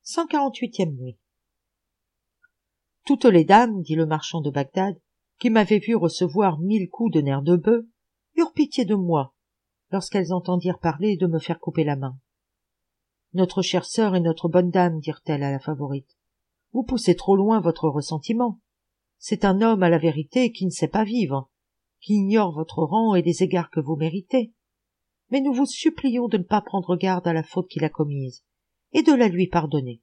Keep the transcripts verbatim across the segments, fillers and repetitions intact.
cent quarante-huitième nuit. Toutes les dames, dit le marchand de Bagdad, qui m'avaient vu recevoir mille coups de nerf de bœuf, eurent pitié de moi, lorsqu'elles entendirent parler de me faire couper la main. Notre chère sœur et notre bonne dame, dirent-elles à la favorite, vous poussez trop loin votre ressentiment. C'est un homme à la vérité qui ne sait pas vivre, qui ignore votre rang et les égards que vous méritez. Mais nous vous supplions de ne pas prendre garde à la faute qu'il a commise, et de la lui pardonner.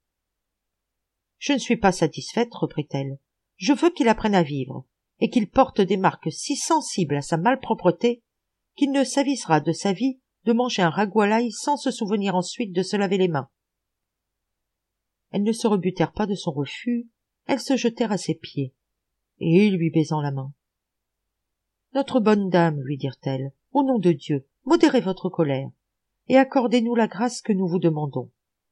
Je ne suis pas satisfaite, reprit-elle. Je veux qu'il apprenne à vivre, et qu'il porte des marques si sensibles à sa malpropreté qu'il ne s'avisera de sa vie de manger un ragoût à l'ail sans se souvenir ensuite de se laver les mains. Elles ne se rebutèrent pas de son refus, elles se jetèrent à ses pieds, et lui baisant la main. Notre bonne dame, lui dirent-elles, au nom de Dieu, modérez votre colère, et accordez-nous la grâce que nous vous demandons.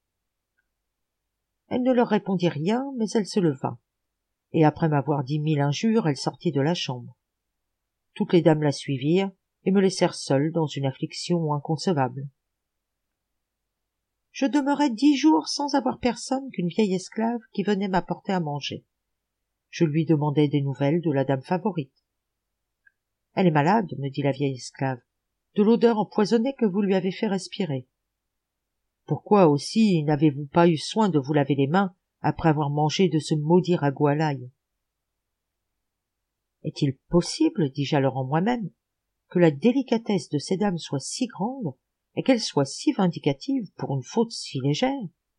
Elle ne leur répondit rien, mais elle se leva, et après m'avoir dit mille injures, elle sortit de la chambre. Toutes les dames la suivirent, et me laissèrent seule dans une affliction inconcevable. Je demeurai dix jours sans avoir personne qu'une vieille esclave qui venait m'apporter à manger. Je lui demandai des nouvelles de la dame favorite. « Elle est malade, me dit la vieille esclave, de l'odeur empoisonnée que vous lui avez fait respirer. Pourquoi aussi n'avez-vous pas eu soin de vous laver les mains après avoir mangé de ce maudit ragoût à l'ail? Est-il possible, dis-je alors en moi-même, que la délicatesse de ces dames soit si grande et qu'elle soit si vindicative pour une faute si légère?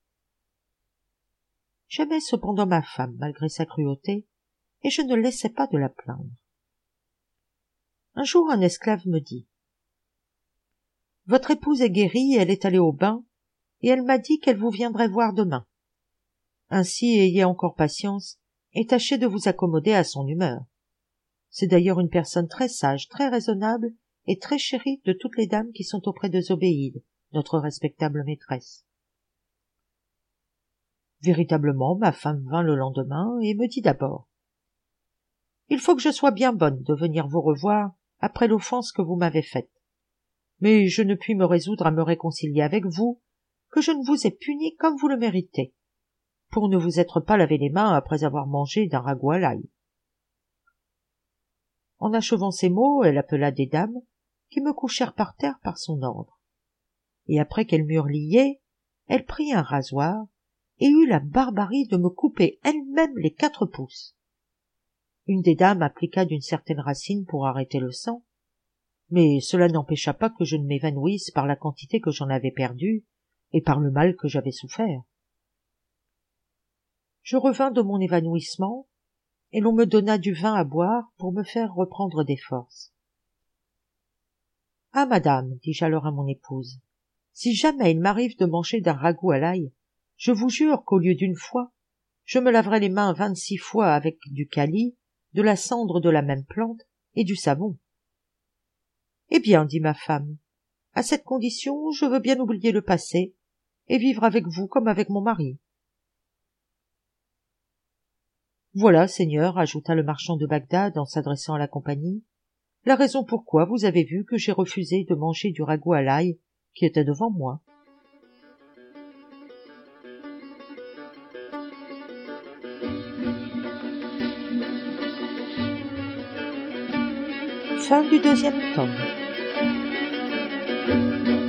J'aimais cependant ma femme malgré sa cruauté, et je ne laissais pas de la plaindre. Un jour un esclave me dit « Votre épouse est guérie, elle est allée au bain, et elle m'a dit qu'elle vous viendrait voir demain. Ainsi ayez encore patience, et tâchez de vous accommoder à son humeur. C'est d'ailleurs une personne très sage, très raisonnable, et très chérie de toutes les dames qui sont auprès de Zobéide, notre respectable maîtresse. » Véritablement, ma femme vint le lendemain et me dit d'abord « Il faut que je sois bien bonne de venir vous revoir après l'offense que vous m'avez faite. Mais je ne puis me résoudre à me réconcilier avec vous, que je ne vous ai puni comme vous le méritez, pour ne vous être pas lavé les mains après avoir mangé d'un ragoût à l'ail. » En achevant ces mots, elle appela des dames, qui me couchèrent par terre par son ordre. Et après qu'elles m'eurent lié, elle prit un rasoir, et eut la barbarie de me couper elle-même les quatre pouces. Une des dames appliqua d'une certaine racine pour arrêter le sang, mais cela n'empêcha pas que je ne m'évanouisse par la quantité que j'en avais perdue et par le mal que j'avais souffert. Je revins de mon évanouissement, et l'on me donna du vin à boire pour me faire reprendre des forces. « Ah, madame, dis-je alors à mon épouse, si jamais il m'arrive de manger d'un ragoût à l'ail, je vous jure qu'au lieu d'une fois, je me laverai les mains vingt-six fois avec du kali, de la cendre de la même plante et du savon. » « Eh bien, dit ma femme, à cette condition, je veux bien oublier le passé et vivre avec vous comme avec mon mari. » « Voilà, seigneur, ajouta le marchand de Bagdad en s'adressant à la compagnie, la raison pourquoi vous avez vu que j'ai refusé de manger du ragoût à l'ail qui était devant moi. » Fin du deuxième tome.